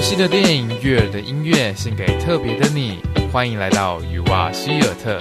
悉的电影，悦耳的音乐，献给特别的你。欢迎来到雨蛙希尔特。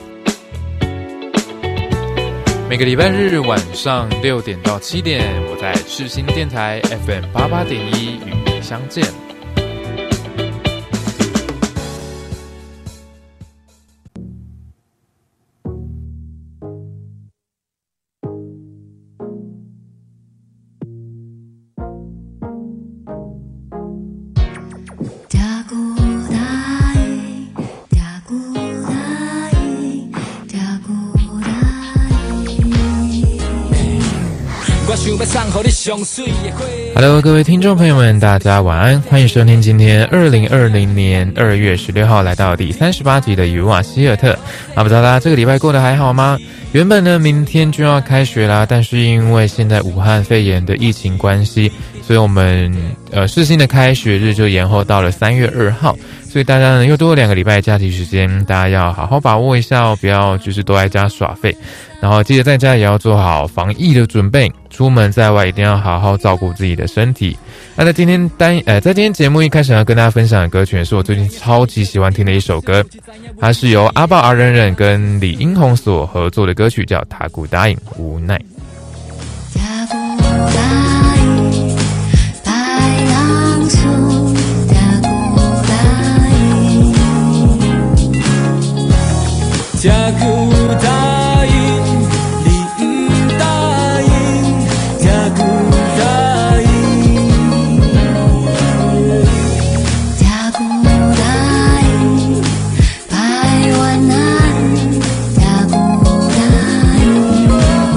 每个礼拜日晚上6点到7点，我在赤心电台 FM 88.1与你相见。Hello， 各位听众朋友们，大家晚安，欢迎收听今天2020年2月16号来到第38集的雨蛙希尔特。不知道大家这个礼拜过得还好吗？原本呢，明天就要开学啦，但是因为现在武汉肺炎的疫情关系，所以我们世新的开学日就延后到了3月2号。所以大家呢又多了2个礼拜假期时间，大家要好好把握一下哦，不要就是都在家耍废，然后记得在家也要做好防疫的准备，出门在外一定要好好照顾自己的身体。那在今天节目一开始要跟大家分享的歌曲是我最近超级喜欢听的一首歌，它是由阿爆、阿忍忍跟李英宏所合作的歌曲，叫《他古答应无奈》。 这句答应，你不答应，这句答应， 这句答应，百万难，这句答应，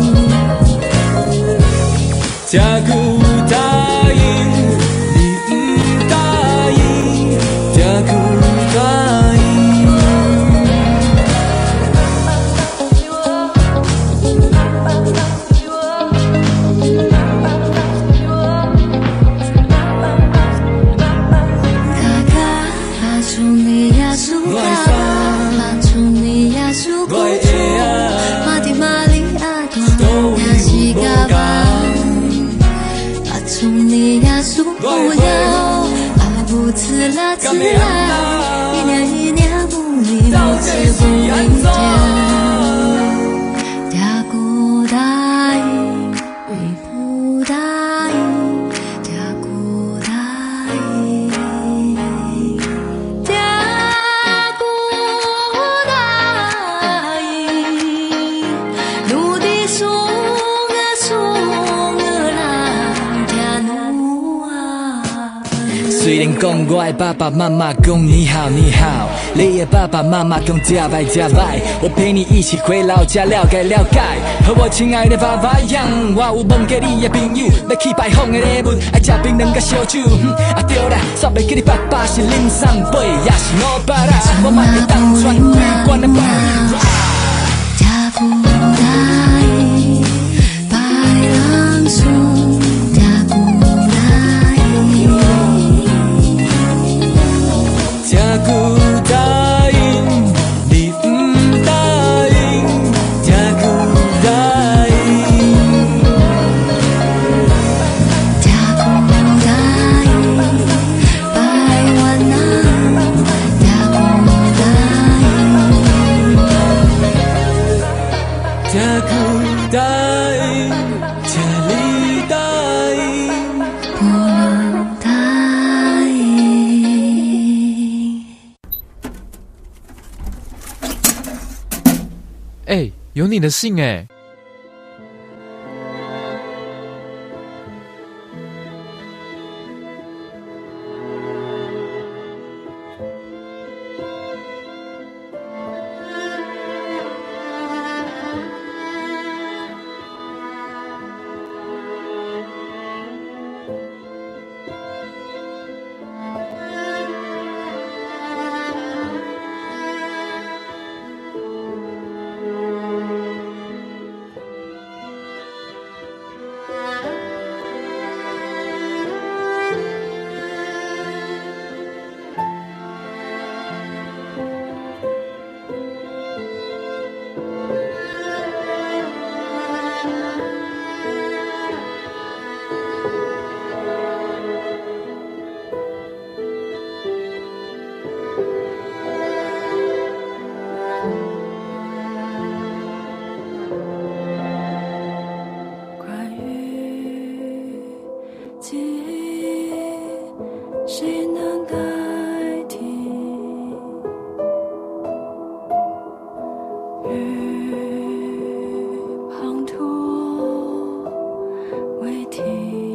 这句答应，你不答应，这句答应。 自来，一年一年不离，不知不明天。假古答应，你不答应，假古答应，假古答应，努力送啊送啊啦，假努啊。 虽然讲我的爸爸妈妈讲你好你好，你的爸爸妈妈讲加白加白，我陪你一起回老家了解了解。和我亲爱的爸爸一样，我有问过你的朋友，要去拜访的礼物，爱吃槟榔甲烧酒。对啦，煞袂记你爸爸是林三杯，也是我爸啦，我嘛会当传规管的爸。 假古答应，白狼送。 这句答应，你不答应，这句答应， 这句答应，百万难，这句答应， 这句答应，这里答应， 不能答应。 有你的信哎。 谁能代替？雨滂沱未停，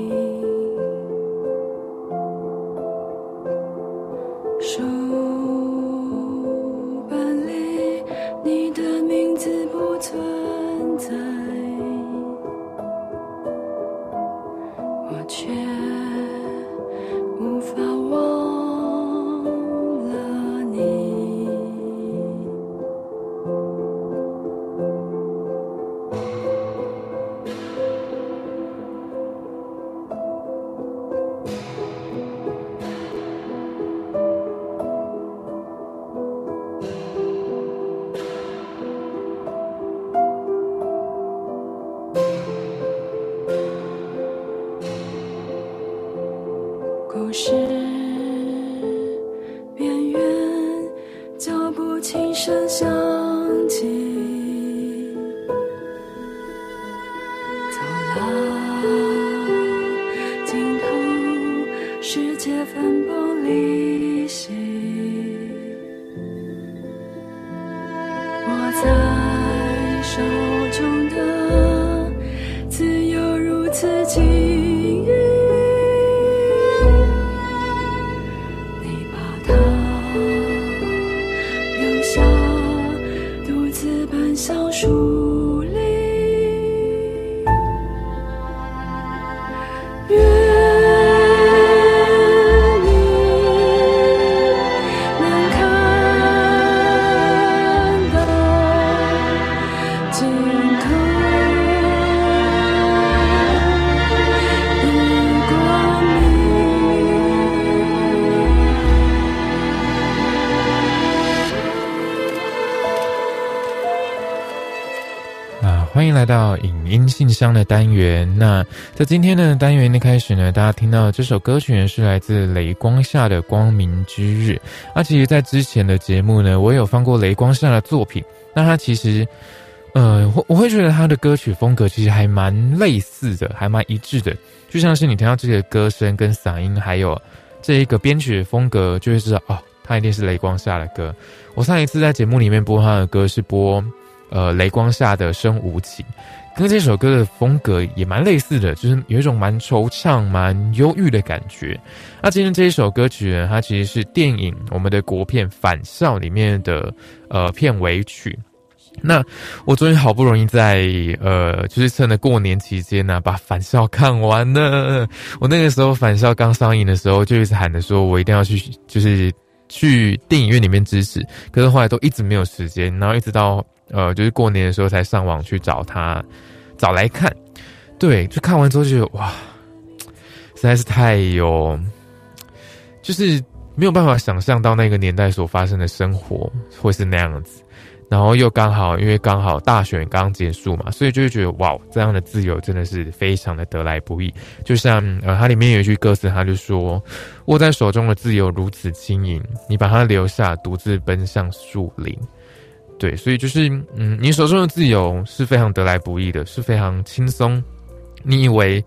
书本里你的名字不存在，我却无法忘了你。故事边缘，脚步轻声响起，走廊尽头，世界分崩离析，握在手中的自由如此轻易，留下独自奔向树林，愿你能看到尽头的光明。 欢迎来到影音信箱的单元。那在今天的单元一开始呢，大家听到这首歌曲呢是来自雷光下的光明之日。其实在之前的节目呢，我有放过雷光下的作品，那他其实我会觉得他的歌曲风格其实还蛮类似的，还蛮一致的，就像是你听到这个歌声跟嗓音还有这一个编曲的风格，就会知道哦，他一定是雷光下的歌。我上一次在节目里面播他的歌是播雷光下的生无情，跟这首歌的风格也蛮类似的，就是有一种蛮惆怅蛮忧郁的感觉。今天这一首歌曲呢，它其实是电影我们的国片《返校》里面的片尾曲。那我终于好不容易在就是趁着过年期间呢，把《返校》看完了。我那个时候《返校》刚上映的时候，就一直喊着说我一定要去，就是去电影院里面支持，可是后来都一直没有时间，然后一直到就是过年的时候才上网去找来看。对，就看完之后就觉得哇，实在是太就是没有办法想象到那个年代所发生的生活会是那样子。然后又因为刚好大选刚结束嘛，所以就会觉得哇，这样的自由真的是非常的得来不易。就像它里面有一句歌词，他就说握在手中的自由如此轻盈，你把它留下，独自奔向树林。对，所以就是你手中的自由是非常得来不易的，是非常轻松，你以为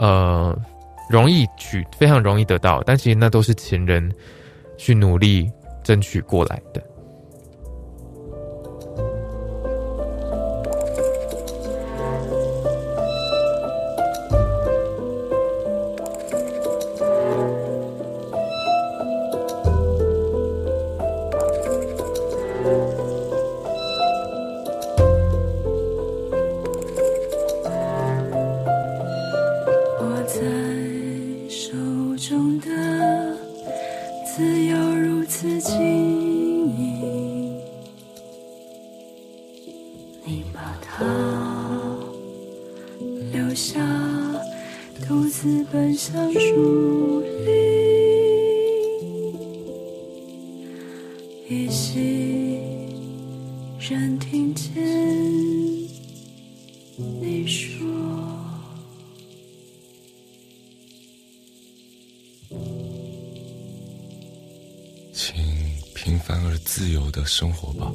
非常容易得到，但其实那都是前人去努力争取过来的。 请平凡而自由的生活吧。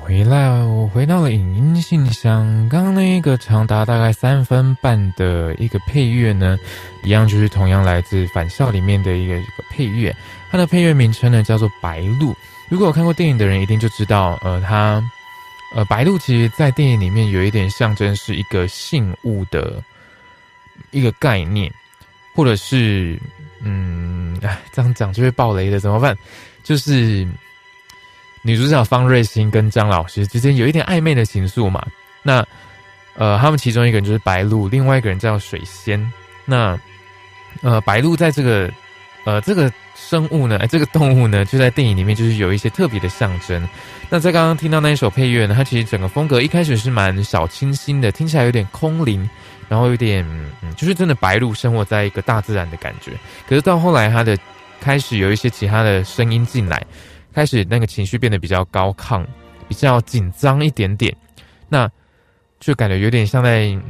回来，我回到了影音信箱。刚刚那个长达大概3分半的一个配乐呢，一样就是同样来自《返校》里面的一个配乐，它的配乐名称呢叫做《白鹭》。如果有看过电影的人，一定就知道，白鹭其实在电影里面有一点象征是一个信物的一个概念，或者是这样讲就会爆雷的，怎么办？就是女主角方芮欣跟张老师之间有一点暧昧的情愫嘛。那他们其中一个人就是白鹭，另外一个人叫水仙。那白鹭在这个生物呢，这个动物呢，就在电影里面就是有一些特别的象征。那在刚刚听到那一首配乐呢，它其实整个风格一开始是蛮小清新的，听起来有点空灵，然后有点就是真的白鹭生活在一个大自然的感觉。可是到后来，它的开始有一些其他的声音进来，开始那个情绪变得比较高亢，比较紧张一点点，那就感觉有点像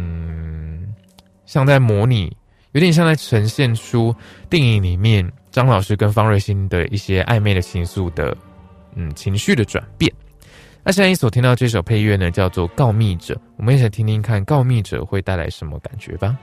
在模拟，有点像在呈现出电影里面张老师跟方芮欣的一些暧昧的情愫的情绪的转变。那现在所听到这首配乐呢，叫做《告密者》，我们一起来听听看《告密者》会带来什么感觉吧。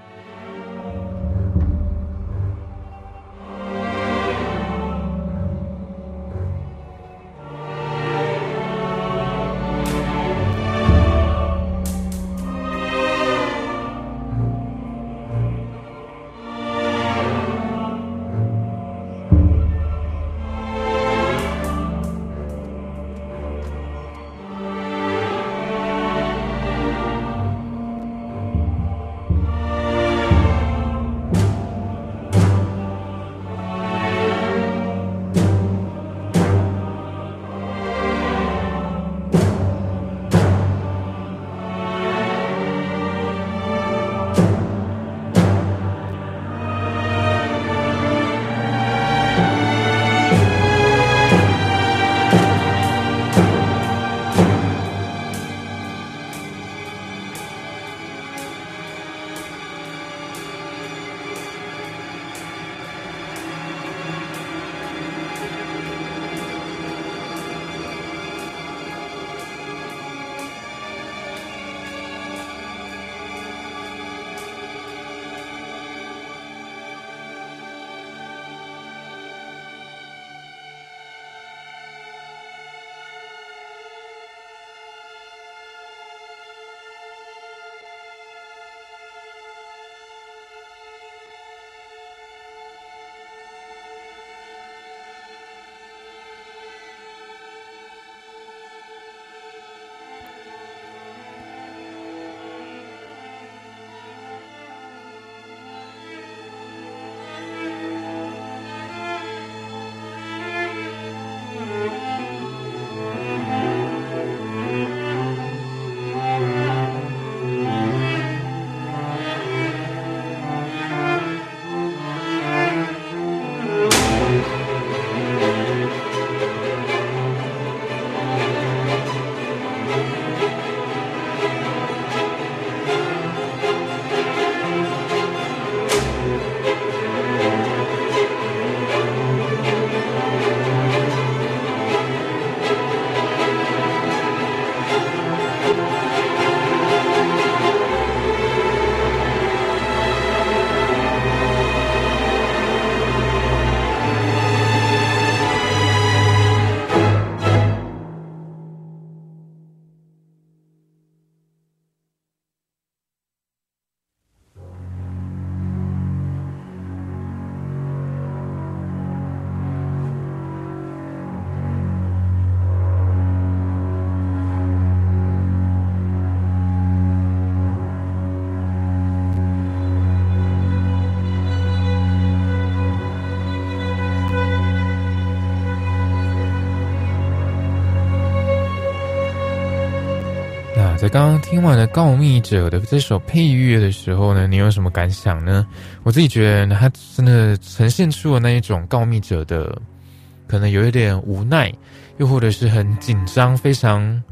在刚刚听完了《告密者》的这首配乐的时候呢，你有什么感想呢？我自己觉得它真的呈现出了那一种告密者的可能有一点无奈，又或者是很紧张，非常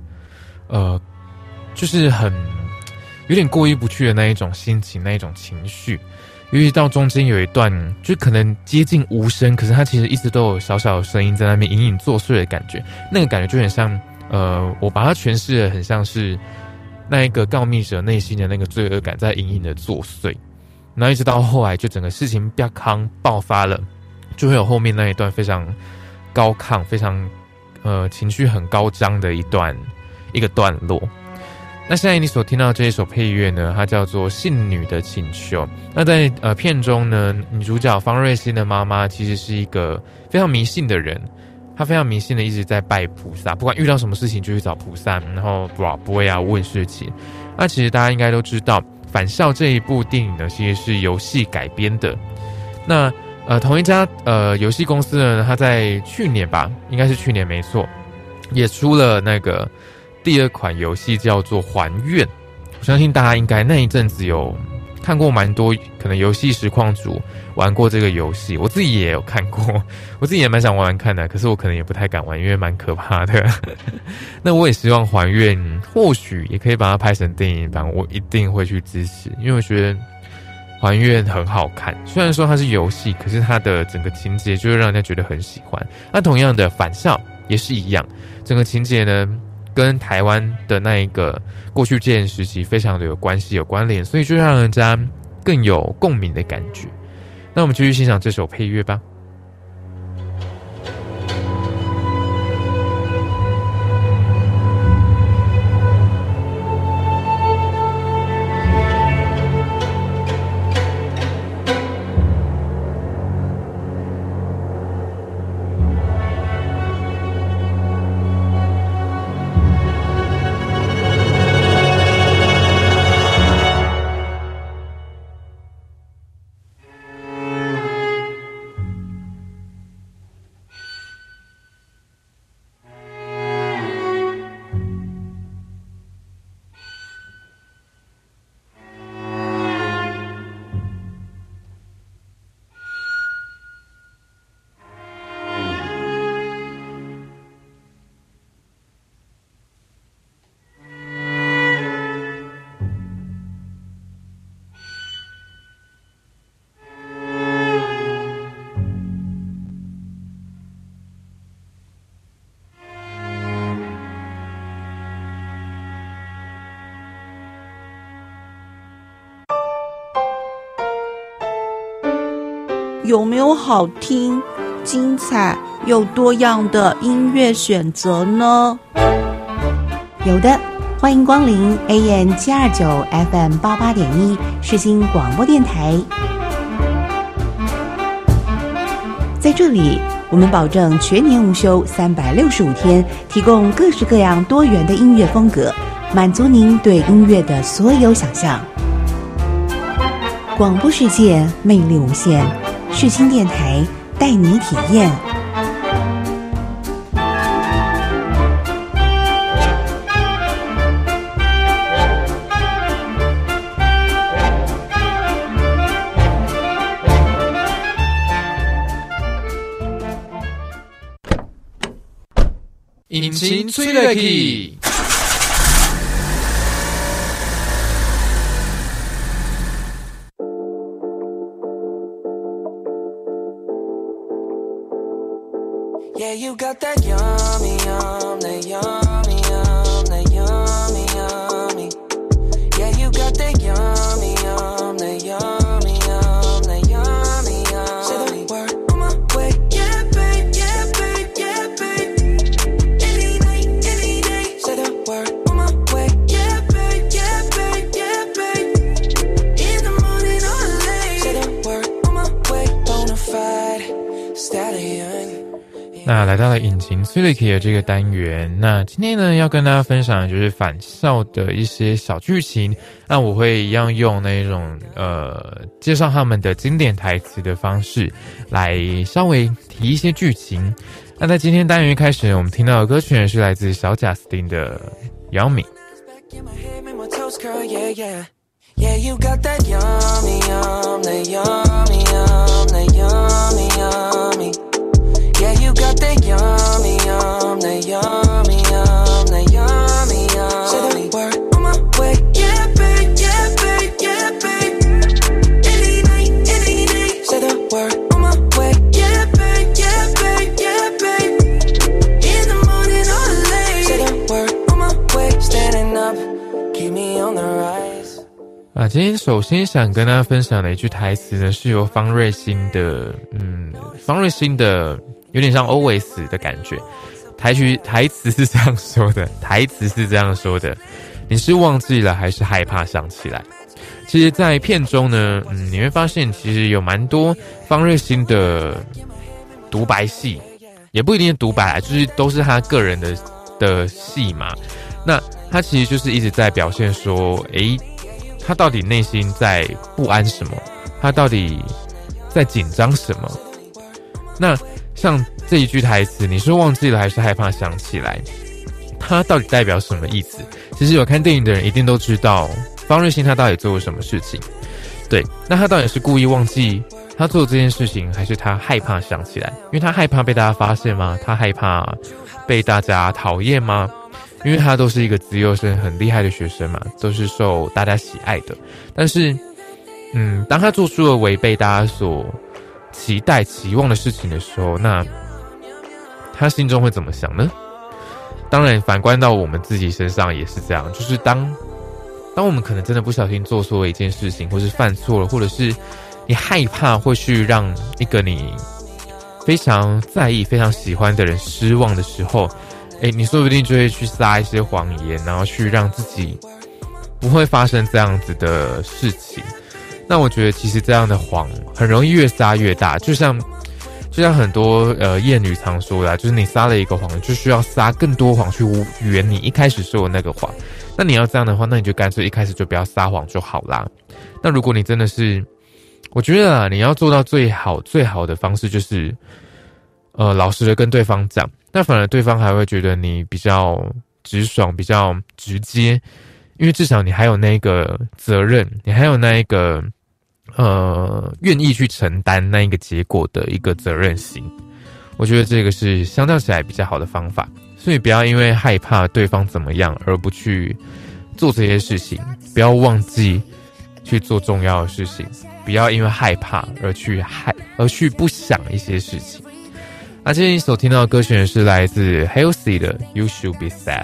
就是很有点过意不去的那一种心情，那一种情绪。尤其到中间有一段就可能接近无声，可是它其实一直都有小小的声音在那边隐隐作祟的感觉，那个感觉就很像我把它诠释的很像是那一个告密者内心的那个罪恶感在隐隐的作祟，然后一直到后来就整个事情爆发了，就会有后面那一段非常高亢、非常情绪很高涨的一个段落。那现在你所听到这一首配乐呢，它叫做《信女的请求》。那在片中呢，女主角方瑞欣的妈妈其实是一个非常迷信的人，她非常迷信的一直在拜菩萨，不管遇到什么事情就去找菩萨，然后不会问事情。那其实大家应该都知道，《返校》这一部电影呢，其实是游戏改编的。那同一家游戏公司呢，它在去年吧，应该是去年没错，也出了那个第二款游戏叫做《还愿》。我相信大家应该那一阵子有看过蛮多，可能游戏实况主玩过这个游戏，我自己也有看过，我自己也蛮想玩玩看的，可是我可能也不太敢玩，因为蛮可怕的。那我也希望《还愿》或许也可以把它拍成电影版，我一定会去支持，因为我觉得还愿很好看，虽然说它是游戏，可是它的整个情节就会让人家觉得很喜欢。那同样的返校也是一样，整个情节呢跟台湾的那一个过去戒严时期非常的有关系有关联，所以就让人家更有共鸣的感觉。那我们继续欣赏这首配乐吧。 有没有好听、精彩又多样的音乐选择呢？ 有的，欢迎光临 AM729 FM 88.1世新广播电台。在这里，我们保证全年无休365天，提供各式各样多元的音乐风格，满足您对音乐的所有想象。广播世界魅力无限，世新电台带你体验。 引擎催泪器。 Yeah, you got that yummy, yum, that yummy, yum, that yummy, yummy. Yeah, you got that yummy, yum, that yummy, yum, that yummy, yum. Say the word on my way. Yeah, babe, yeah, babe, yeah, babe. Any night, any day. Say the word on my way. Yeah, babe, yeah, babe, yeah, babe. In the morning or late. Say the word on my way. Bonafide stallion. 那来到了引擎催泪器的这个单元，那今天呢要跟大家分享的就是返校的一些小剧情。那我会一样用那种介绍他们的经典台词的方式来稍微提一些剧情。那在今天单元一开始，我们听到的歌曲是来自小贾斯汀的《Yummy》。 Yeah, you got that yummy, yum, that yummy, yum, that yummy, yummy.Yeah, you got that yummy, yum, that yummy, yum, that yummy, yum. Say the word on my way. Yeah, babe, yeah, babe, yeah, babe. Any night, any day. Say the word on my way. Yeah, babe, yeah, babe, yeah, babe. In the morning or late. Say the 今天首先想跟大家分享的一句台词呢，是由方芮欣的，有点像 Always 的感觉。台词是这样说的，你是忘记了还是害怕想起来？其实在片中呢，你会发现其实有蛮多方芮欣的独白戏，也不一定是独白啦，就是都是他个人的戏嘛。那他其实就是一直在表现说，他到底内心在不安什么？他到底在紧张什么？那像这一句台词，你是忘记了还是害怕想起来？它到底代表什么意思？其实有看电影的人一定都知道方芮欣他到底做了什么事情。对，那他到底是故意忘记他做这件事情，还是他害怕想起来？因为他害怕被大家发现吗？他害怕被大家讨厌吗？因为他都是一个资优生，很厉害的学生嘛，都是受大家喜爱的。但是当他做出了违背大家所期待期望的事情的时候，那他心中会怎么想呢？当然反观到我们自己身上也是这样，就是当我们可能真的不小心做错了一件事情，或是犯错了，或者是你害怕会去让一个你非常在意非常喜欢的人失望的时候，你说不定就会去撒一些谎言，然后去让自己不会发生这样子的事情。那我觉得其实这样的谎很容易越撒越大，就像很多谚语常说的，就是你撒了一个谎，就需要撒更多谎去圆你一开始说的那个谎。那你要这样的话，那你就干脆一开始就不要撒谎就好啦。那如果你真的是，我觉得你要做到最好的方式就是老实的跟对方讲，那反而对方还会觉得你比较直爽，比较直接，因为至少你还有那个责任，你还有那一个愿意去承担那一个结果的一个责任心。我觉得这个是相较起来比较好的方法，所以不要因为害怕对方怎么样而不去做这些事情，不要忘记去做重要的事情，不要因为害怕而去不想一些事情。今天你所听到的歌曲是来自 Halsey 的 You Should Be Sad。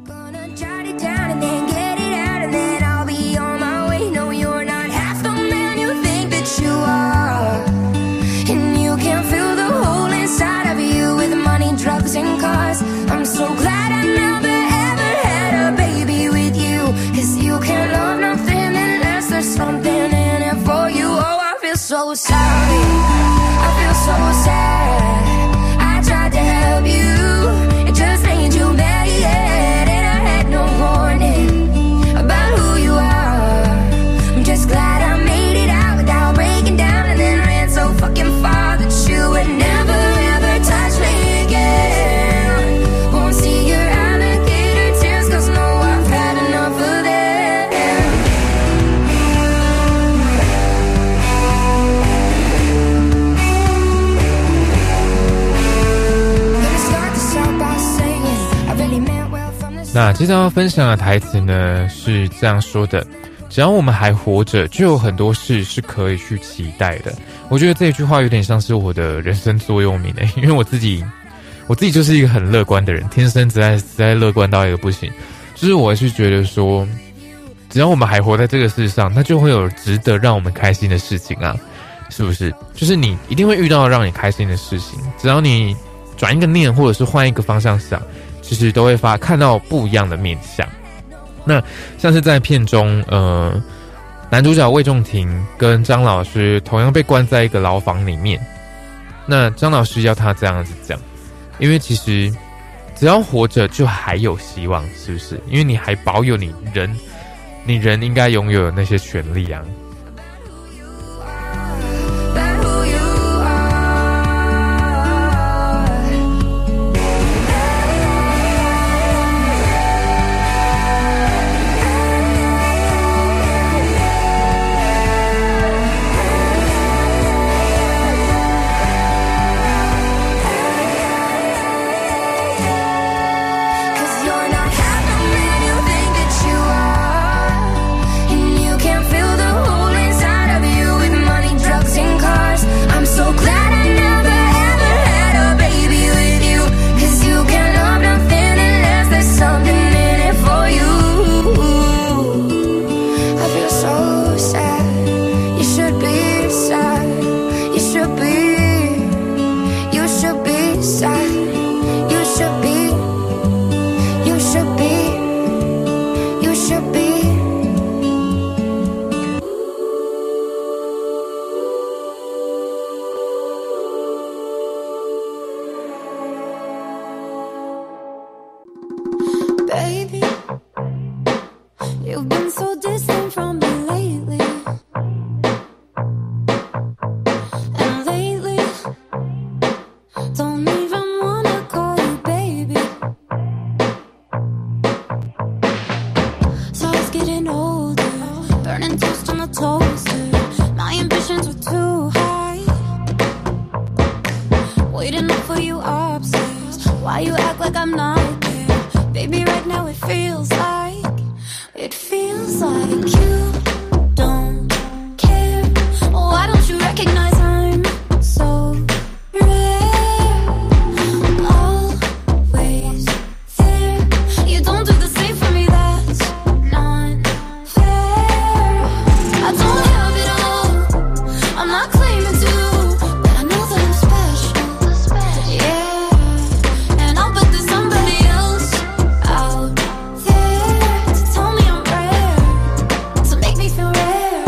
and cars. I'm so glad I never ever had a baby with you, 'cause you can't love nothing unless there's something in it for you. Oh, I feel so sorry, I feel so sad. I tried to help you, it just made you mad, and I had no warning about who you are. I'm just glad I made it out without breaking down, and then ran so fucking far that you would never ever touch me again. Won't see your alligator tears, 'cause no, I've had enough of them. Gonna start this out by saying I really meant well from the start. 那接着要分享的台词呢是这样说的：只要我们还活着，就有很多事是可以去期待的。我觉得这句话有点像是我的人生座右铭因为我自己就是一个很乐观的人，天生实在乐观到一个不行。就是我是觉得说，只要我们还活在这个世上，那就会有值得让我们开心的事情啊，是不是？就是你一定会遇到让你开心的事情，只要你转一个念，或者是换一个方向想，其实都会看到不一样的面向。那像是在片中，男主角魏仲廷跟张老师同样被关在一个牢房里面。那张老师要他这样子讲，因为其实只要活着就还有希望，是不是？因为你还保有你人应该拥有的那些权利啊。 You're not half the man you think that you are, and you can't feel the hole You've been so distant from me lately. And lately, don't even wanna call you baby. So I was getting older, burning toast on the toaster. My ambitions were too high. Waiting up for you upstairs. Why you act like I'm not there? Baby, right now it feels like you don't care. Why don't you recognize I'm so rare? Always there. You don't do the same for me, that's not fair. I don't have it all, I'm not claiming to, but I know that I'm special. Yeah, and I'll bet there's somebody else out there to tell me I'm rare, to make me feel rare.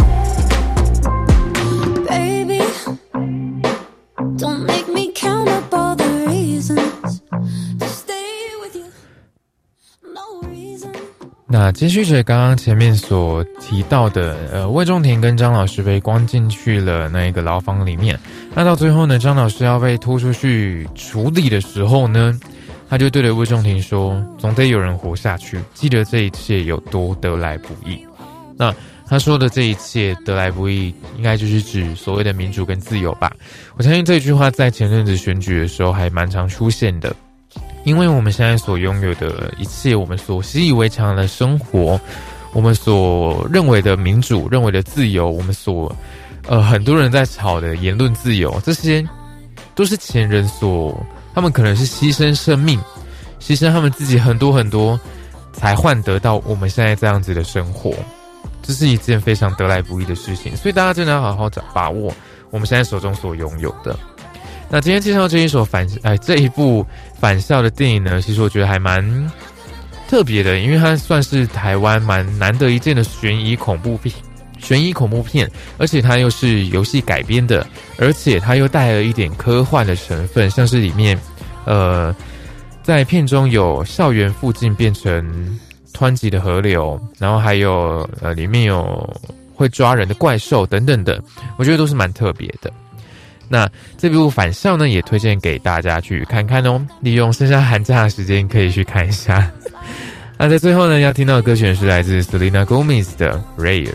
Baby, don't make me count up all the reasons to stay with you. No reason. 那接续着刚刚前面所提到的，魏仲廷跟张老师被关进去了那一个牢房里面。那到最后呢，张老师要被拖出去处理的时候呢，他就对着魏仲廷说：“总得有人活下去，记得这一切有多得来不易。”那他说的这一切得来不易，应该就是指所谓的民主跟自由吧。我相信这句话在前阵子选举的时候还蛮常出现的。因为我们现在所拥有的一切，我们所习以为常的生活，我们所认为的民主、认为的自由，我们所很多人在吵的言论自由，这些都是前人他们可能是牺牲生命，牺牲他们自己很多很多，才换得到我们现在这样子的生活。这是一件非常得来不易的事情，所以大家真的要好好把握我们现在手中所拥有的。那今天介绍这一部返校的电影呢，其实我觉得还蛮特别的，因为它算是台湾蛮难得一见的悬疑恐怖片，而且它又是游戏改编的，而且它又带了一点科幻的成分，像是里面在片中有校园附近变成湍急的河流，然后还有里面有会抓人的怪兽等等的，我觉得都是蛮特别的。那这部返校呢，也推荐给大家去看看哦，利用剩下寒假的时间可以去看一下。那在最后呢，要听到的歌曲是来自 Selena Gomez 的 Rare。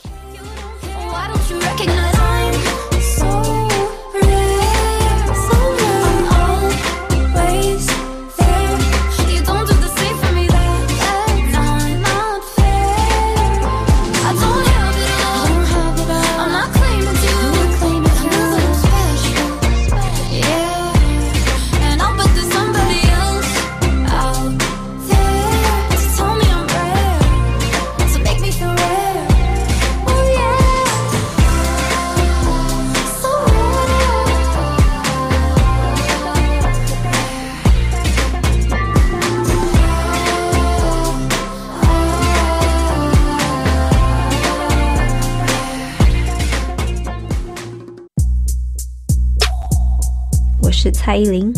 是蔡依林。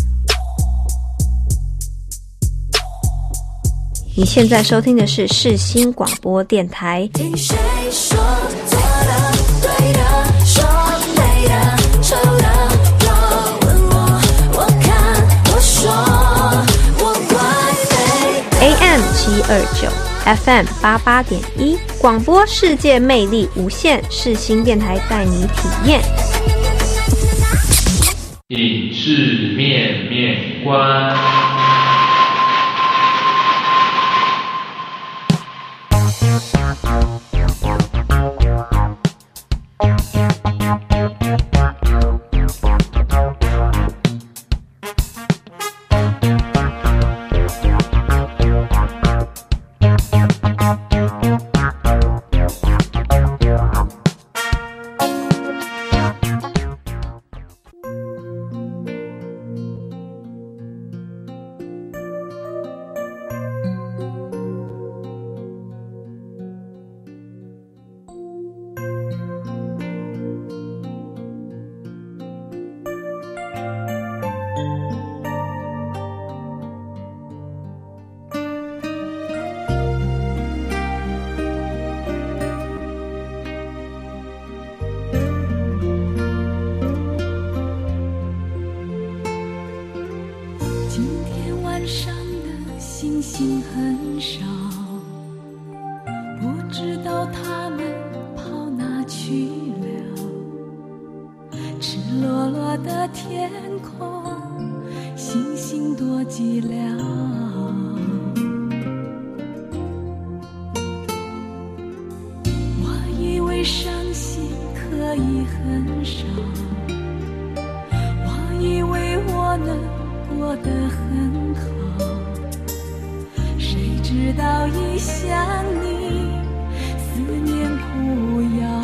你现在收听的是世新广播电台。 听谁说错的、对的、说对的、丑的，我问我看我说我怪美。 AM 729 FM 88.1，广播世界魅力无限，世新电台带你体验。 影视面观。 说寂寥。我以为伤心可以很少，我以为我能过得很好，谁知道一想你，思念苦药，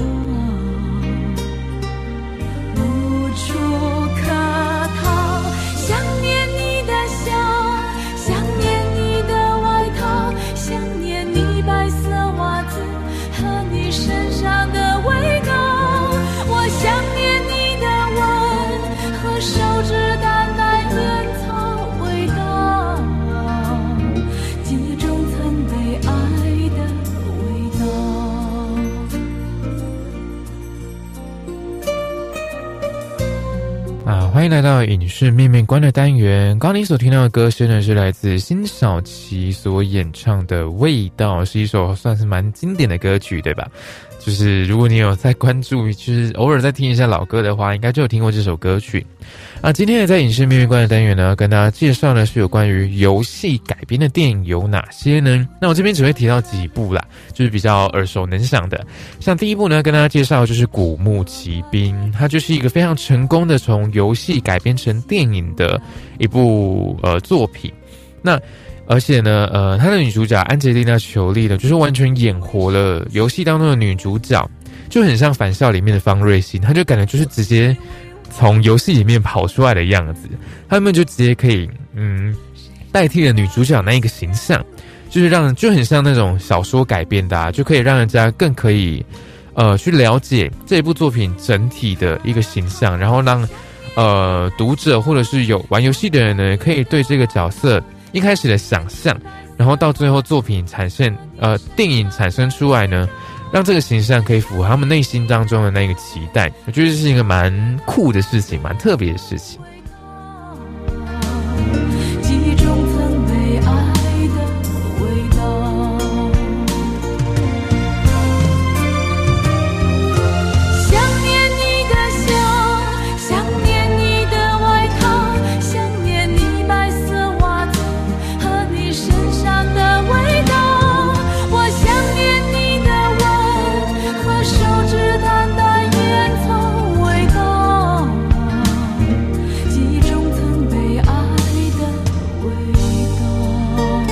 无处可逃。想念你的笑，想念你的外套，想念你白色袜子和你身上的味道。我想念你的吻和手指淡淡烟草味道，记忆中曾被爱的味道。欢迎来到影视面面观的单元。刚刚你所听到的歌声呢，是来自辛晓琪所演唱的《味道》，是一首算是蛮经典的歌曲，对吧？就是如果你有在关注，就是偶尔在听一下老歌的话，应该就有听过这首歌曲。今天也在影视面面观的单元呢，跟大家介绍的是有关于游戏改编的电影有哪些呢？那我这边只会提到几部啦，就是比较耳熟能详的。像第一部呢，跟大家介绍就是《古墓奇兵》，它就是一个非常成功的从游戏改编成电影的一部作品。那而且呢，她的女主角安吉丽娜·裘丽呢，就是完全演活了游戏当中的女主角，就很像《返校》里面的方芮欣，她就感觉就是直接从游戏里面跑出来的样子，他们就直接可以代替了女主角那一个形象，就是就很像那种小说改编的就可以让人家更可以去了解这一部作品整体的一个形象，然后让读者或者是有玩游戏的人呢，可以对这个角色一开始的想象，然后到最后作品电影产生出来呢，让这个形象可以符合他们内心当中的那个期待。我觉得这是一个蛮酷的事情，蛮特别的事情。 记忆中曾被爱的味道。想念你的笑，想念你的外套，想念你白色袜子和你身上的味道。我想念你的吻和手指淡淡烟草味道，记忆中曾被爱的味道。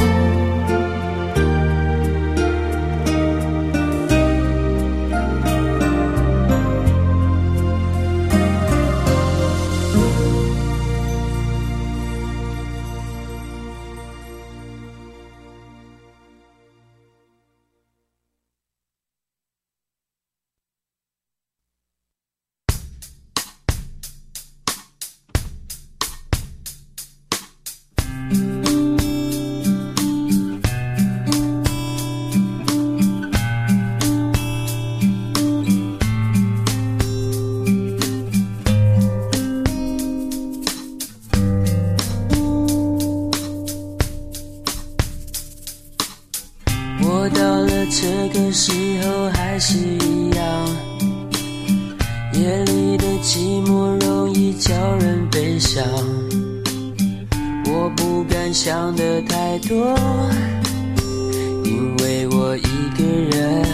我到了这个时候还是一样，夜里的寂寞容易叫人悲伤。我不敢想得太多，因为我一个人。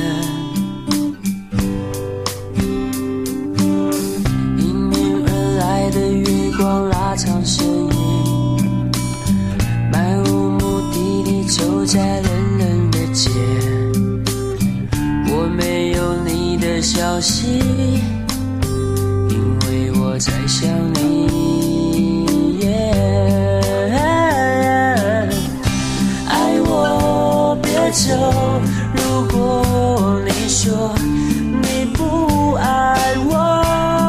迎面而来的月光拉长身影，漫无目的地走在冷冷的街。我没有你的消息，因为我在想你。爱我别走，如果你说你不爱我，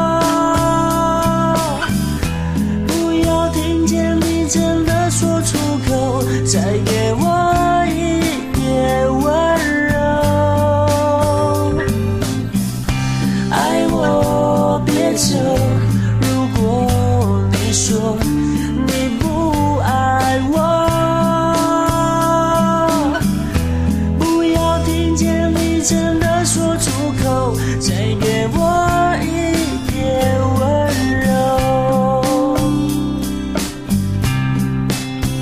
不要听见你真的说出口，再给我一点温柔。爱我别走，如果你说你不爱我，不要听见你真的说出口，再给我一点温柔。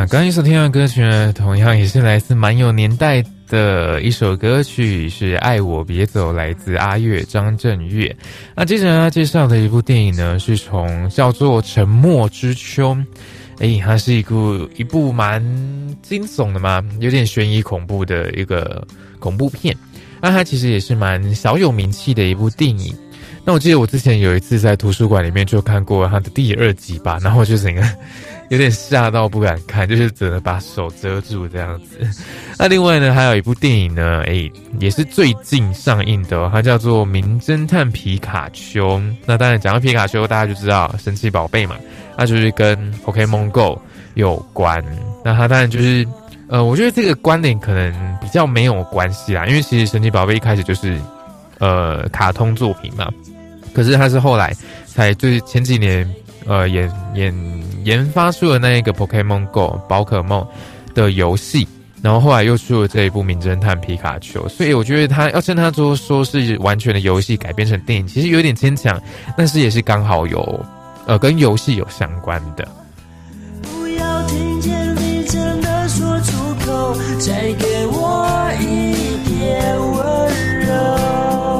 那刚才所听到的歌曲呢，同样也是来自蛮有年代的一首歌曲，是《爱我别走》，来自阿月张震岳。那接着呢，介绍的一部电影呢，是从叫做《沉默之丘》。它是一部蛮惊悚的嘛，有点悬疑恐怖的一个恐怖片。那它其实也是蛮小有名气的一部电影。那我记得我之前有一次在图书馆里面就看过它的第2集吧，然后就整个有点吓到不敢看，就是只能把手遮住这样子。那另外呢，还有一部电影呢，也是最近上映的它叫做《名侦探皮卡丘》。那当然讲到皮卡丘，大家就知道神奇宝贝嘛，那就是跟 Pokémon Go 有关。那它当然就是我觉得这个关联可能比较没有关系啦，因为其实神奇宝贝一开始就是卡通作品嘛，可是它是后来才就是前几年研发出了那一个 Pokémon Go 宝可梦的游戏，然后后来又出了这一部名侦探皮卡丘，所以我觉得他要称他说是完全的游戏改编成电影，其实有点牵强，但是也是刚好有跟游戏有相关的。 不要听见你真的说出口，再给我一点温柔。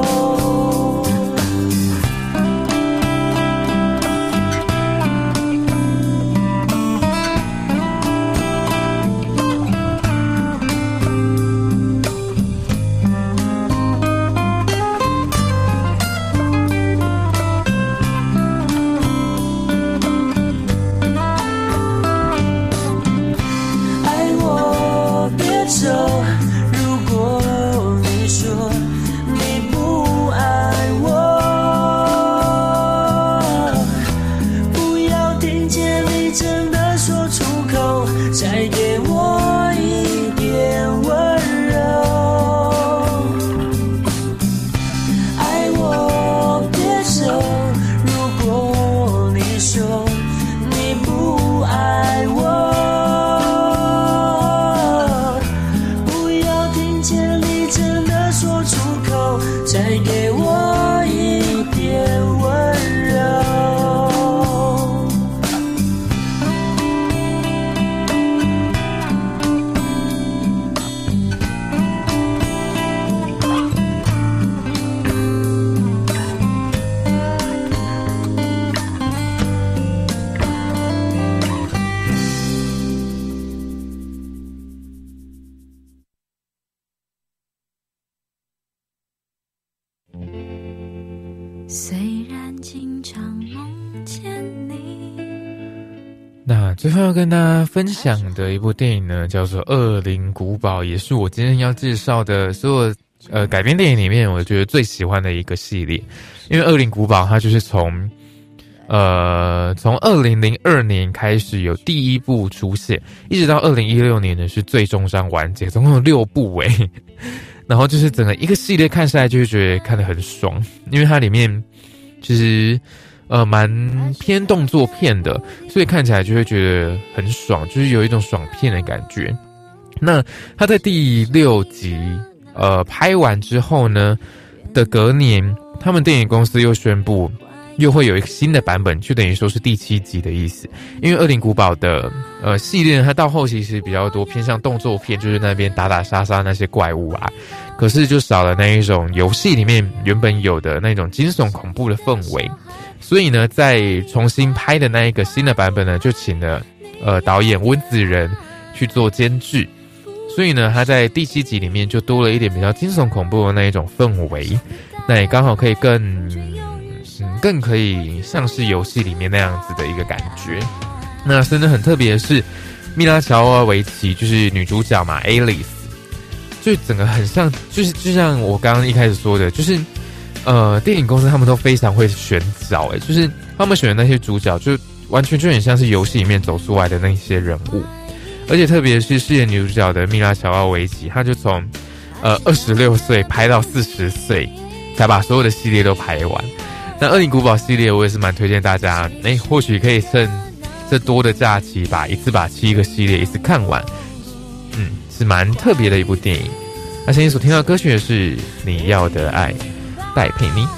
如果你说你不爱我，不要听见你真的说出口，再给我一点温柔。爱我别走，如果你说你不爱我，再给我一点温柔。 虽然经常梦见你。 那最后要跟大家分享的一部电影呢，叫做《恶灵古堡》，也是我今天要介绍的所有改编电影里面我觉得最喜欢的一个系列。因为《恶灵古堡》它就是从2002年开始有第一部出现，一直到2016年呢是最终章完结，总共有6部然后就是整个一个系列看下来就会觉得看得很爽，因为它里面其实蛮偏动作片的，所以看起来就会觉得很爽，就是有一种爽片的感觉。那它在第6集拍完之后呢的隔年，他们电影公司又宣布又会有一个新的版本，就等于说是第7集的意思。因为恶灵古堡的系列它到后期其实比较多偏向动作片，就是那边打打杀杀那些怪物啊，可是就少了那一种游戏里面原本有的那种惊悚恐怖的氛围。所以呢在重新拍的那一个新的版本呢，就请了导演温子仁去做监制，所以呢他在第7集里面就多了一点比较惊悚恐怖的那一种氛围，那也刚好可以更可以像是游戏里面那样子的一个感觉。那真的很特别的是蜜拉乔瓦维奇就是女主角嘛 Alice， 就整个很像就像我刚刚一开始说的，就是电影公司他们都非常会选角就是他们选的那些主角就完全就很像是游戏里面走出来的那些人物。而且特别是饰演女主角的蜜拉乔瓦维奇，她就从26岁拍到40岁才把所有的系列都拍完。那恶灵古堡系列我也是蛮推荐大家或许可以趁这多的假期把7个系列一次看完，是蛮特别的一部电影。那现在所听到的歌曲的是你要的爱，戴佩妮。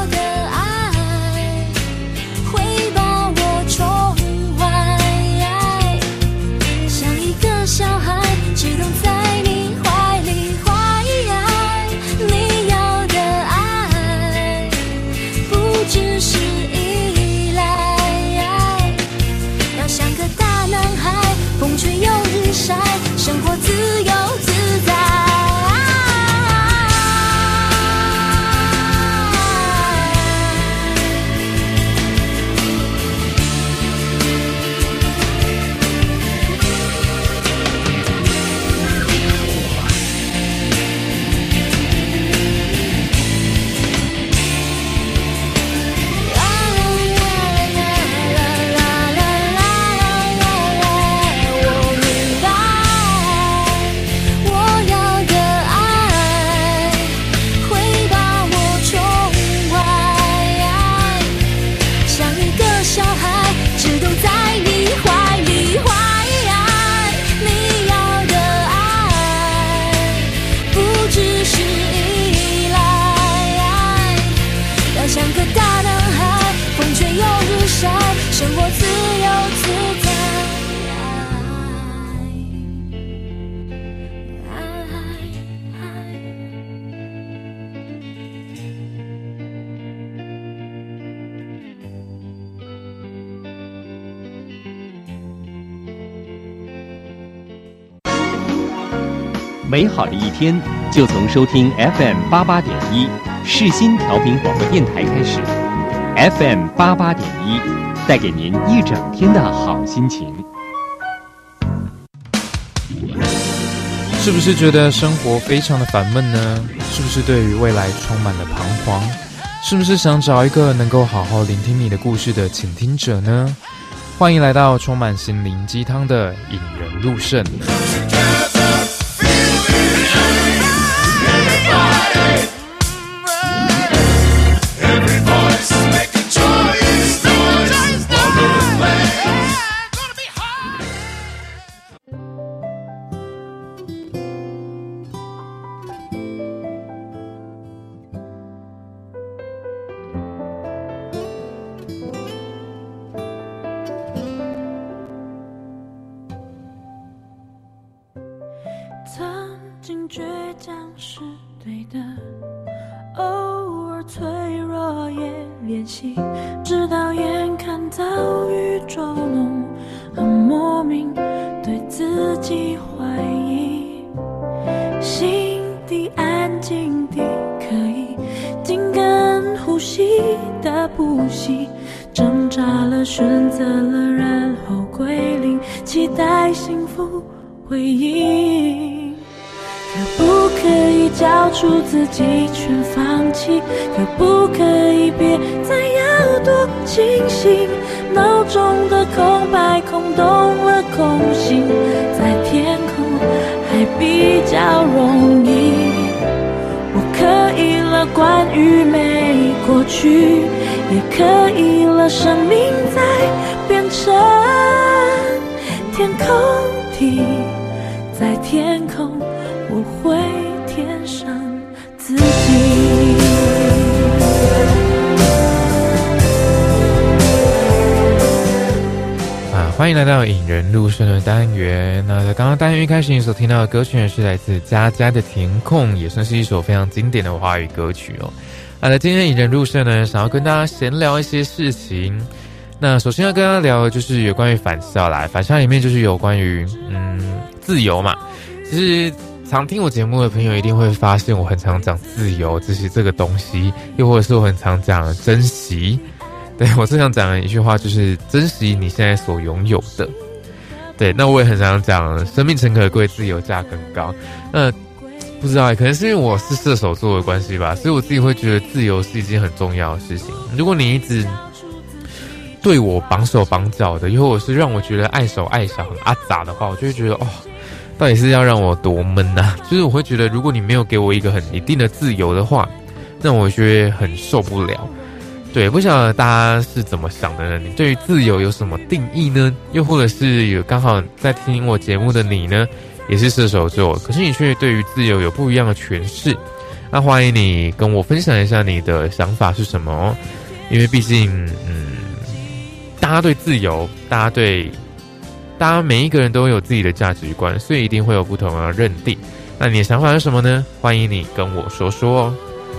会把我宠坏。 美好的一天就从收听 FM88.1世新调频广播电台开始。FM88.1带给您一整天的好心情。 是不是觉得生活非常的烦闷呢？是不是对于未来充满了彷徨？是不是想找一个能够好好聆听你的故事的倾听者呢？欢迎来到充满心灵鸡汤的引人入胜。 曾经倔强是对的，偶尔脆弱也练习，直到眼看遭遇捉弄，很莫名对自己怀疑，心底安静地可以紧跟呼吸的呼吸，挣扎了选择了然后归零，期待幸福回应，可不可以交出自己全放弃？可不可以别再要多清醒？脑中的空白空洞了空心，在天空还比较容易。我可以了关于没过去，也可以了生命在变成天空体，在天空我会填上自己。 欢迎来到引人入胜的单元。那在刚刚单元一开始你所听到的歌曲是来自佳佳的《填空》，也算是一首非常经典的华语歌曲哦。那今天引人入胜呢，想要跟大家闲聊一些事情。那首先要跟大家聊的就是有关于返校啦，返校里面就是有关于自由嘛。其实常听我节目的朋友一定会发现我很常讲自由这个东西，又或者是我很常讲珍惜。对，我最想讲的一句话就是珍惜你现在所拥有的。对，那我也很常讲生命诚可贵，自由价更高。那不知道可能是因为我是射手座的关系吧，所以我自己会觉得自由是一件很重要的事情。如果你一直对我绑手绑脚的，又或者是让我觉得碍手碍脚很阿杂的话，我就会觉得到底是要让我多闷啊？就是我会觉得如果你没有给我一个很一定的自由的话，那我就会很受不了。对，不晓得大家是怎么想的呢？你对于自由有什么定义呢？又或者是有刚好在听我节目的你呢，也是射手座，可是你却对于自由有不一样的诠释。那欢迎你跟我分享一下你的想法是什么哦，因为毕竟大家对自由，大家每一个人都有自己的价值观，所以一定会有不同的认定。那你的想法是什么呢？欢迎你跟我说说哦。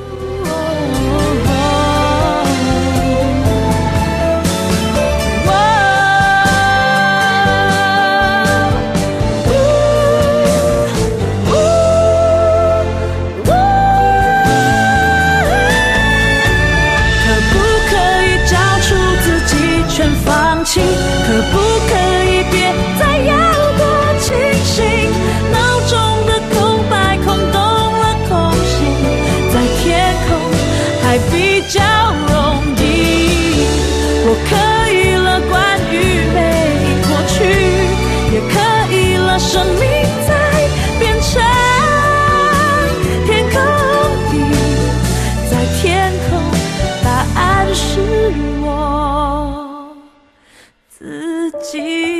可不可以别再要多清醒？脑中的空白空洞了空心，在天空还比较容易。我可以了关于没过去，也可以了生命在变成天空里，在天空答案是我自己。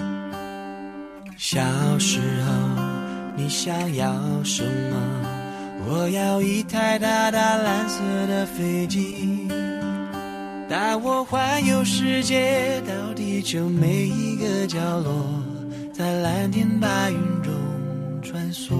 小时候你想要什么， 我要一台大大蓝色的飞机，带我环游世界，到地球每一个角落，在蓝天白云中穿梭。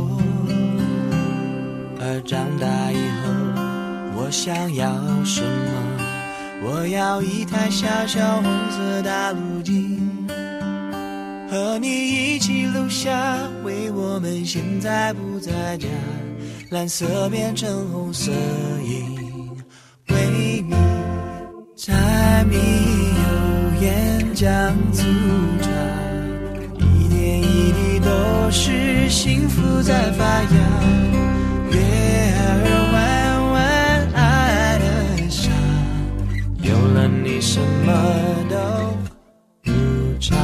而长大以后我想要什么？我要一台小小红色大陆机，和你一起录下为我们现在不在家，蓝色变成红色因为你，柴米油盐酱醋茶，一点一滴都是幸福在发芽，月儿弯弯爱的傻，有了你什么都不差。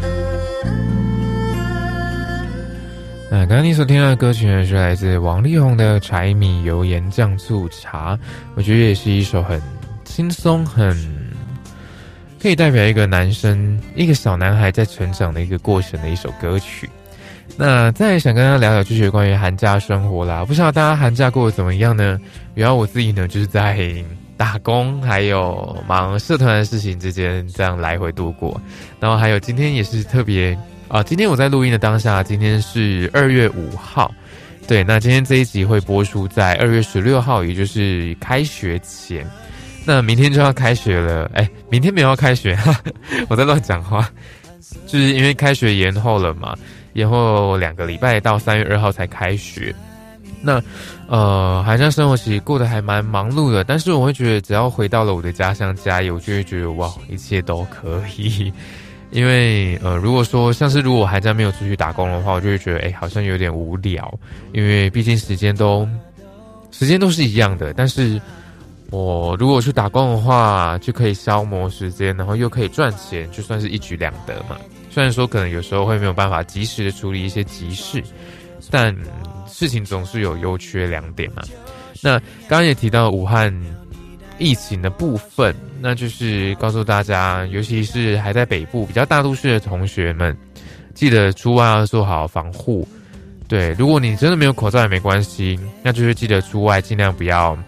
那刚刚你所听到的歌曲呢，是来自王力宏的《柴米油盐酱醋茶》，我觉得也是一首很轻松、很可以代表一个男生、一个小男孩在成长的一个过程的一首歌曲。那再来想跟大家聊聊就是关于寒假生活啦，不知道大家寒假过得怎么样呢？比方我自己呢，就是在打工还有忙社团的事情之间这样来回度过，然后还有今天也是特别今天我在录音的当下，今天是2月5号，对，那今天这一集会播出在2月16号，也就是开学前。那明天就要开学了，明天没有要开学，我在乱讲话，就是因为开学延后了嘛，延后2个礼拜到3月2号才开学。那寒假生活其实过得还蛮忙碌的，但是我会觉得只要回到了我的家乡家里，我就会觉得哇，一切都可以。因为如果说像是如果我寒假没有出去打工的话，我就会觉得好像有点无聊，因为毕竟时间都是一样的，但是我如果去打工的话，就可以消磨时间，然后又可以赚钱，就算是一举两得嘛。虽然说可能有时候会没有办法及时的处理一些急事，但事情总是有优缺两点嘛。那刚刚也提到武汉疫情的部分，那就是告诉大家，尤其是还在北部比较大都市的同学们，记得出外要做好防护。对，如果你真的没有口罩也没关系，那就是记得出外尽量不要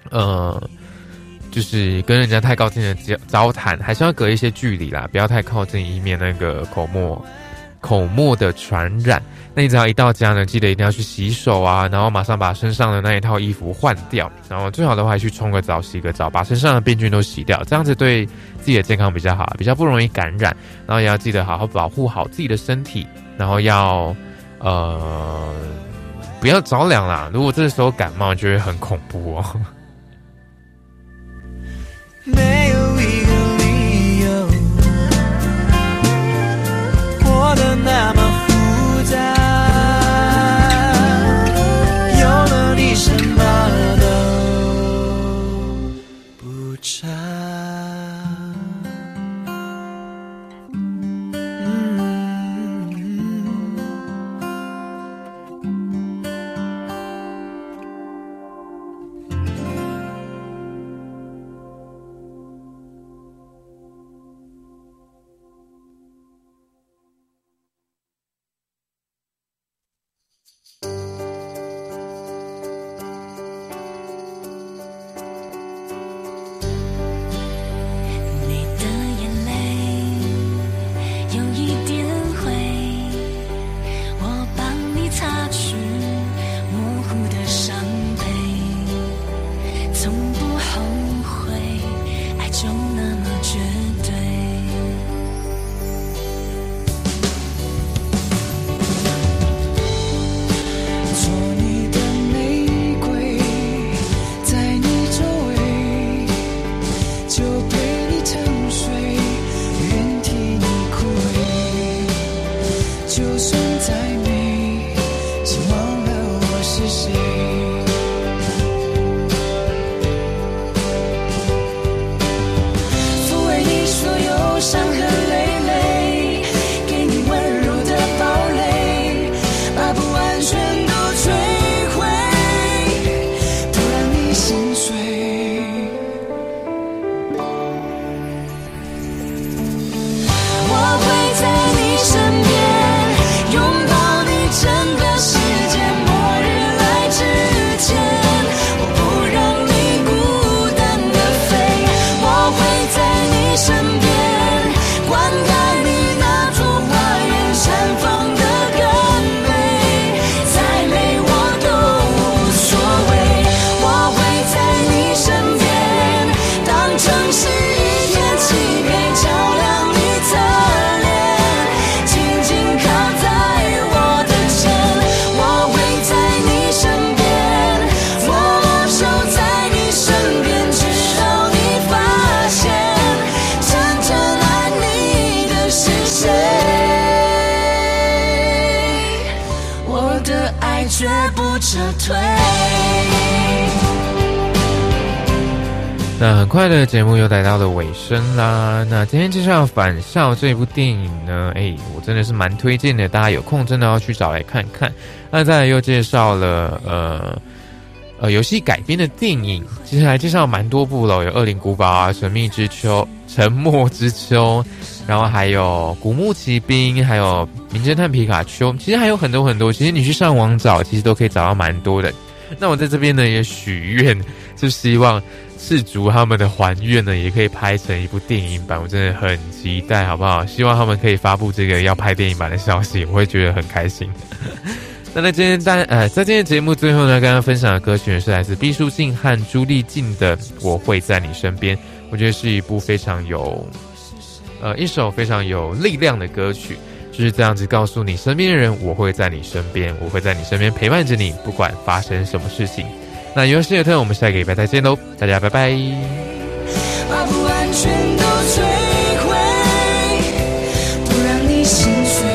就是跟人家太靠近的交谈，还是要隔一些距离啦，不要太靠近，以免那个口沫的传染。那你只要一到家呢，记得一定要去洗手啊，然后马上把身上的那一套衣服换掉，然后最好的话去冲个澡、洗个澡，把身上的病菌都洗掉，这样子对自己的健康比较好，比较不容易感染。然后也要记得好好保护好自己的身体，然后要不要着凉啦，如果这时候感冒就会很恐怖哦。 没有一个理由过得那么复杂，有了你什么都不差。 世界末日来之不撤退。 那很快的节目又来到了尾声啦。那今天介绍《返校》这部电影呢，我真的是蛮推荐的，大家有空真的要去找来看看。那再来又介绍了游戏改编的电影，接下来介绍蛮多部了，有《恶灵古堡》啊，《神秘之秋》、《沉默之秋》，然后还有《古墓奇兵》，还有《名侦探皮卡丘》，其实还有很多很多，其实你去上网找，其实都可以找到蛮多的。那我在这边呢也许愿，就希望赤足他们的还愿呢也可以拍成一部电影版，我真的很期待，好不好？希望他们可以发布这个要拍电影版的消息，我会觉得很开心。那在今天在今天节目最后呢，刚刚分享的歌曲是来自毕书尽和朱丽静的《我会在你身边》，我觉得是一部非常有一首非常有力量的歌曲。就是这样子告诉你身边的人，我会在你身边，我会在你身边陪伴着你，不管发生什么事情。那尤希尔特，我们下个礼拜再见喽，大家拜拜。 把不安全都摧毁，不让你心碎。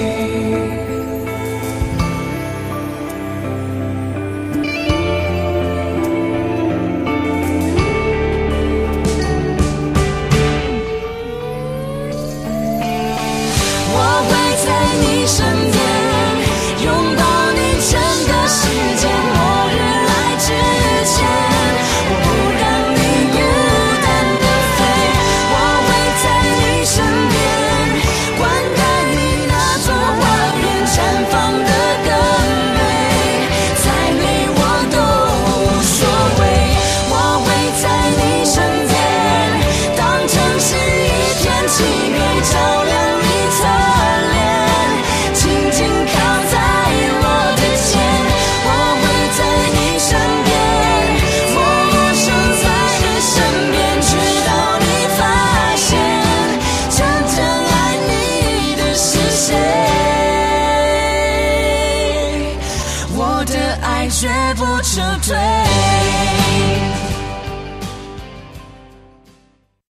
我会在你身边，拥抱你整个世界，末日来之前，我不让你孤单的飞。我会在你身边，灌溉你那座花园，绽放得更美，再美我都无所谓。我会在你身边，当城市一片漆黑，照亮你侧脸，紧紧靠在我的肩。我会在你身边，默默守在你身边，直到你发现真正爱你的是谁。我的爱绝不撤退。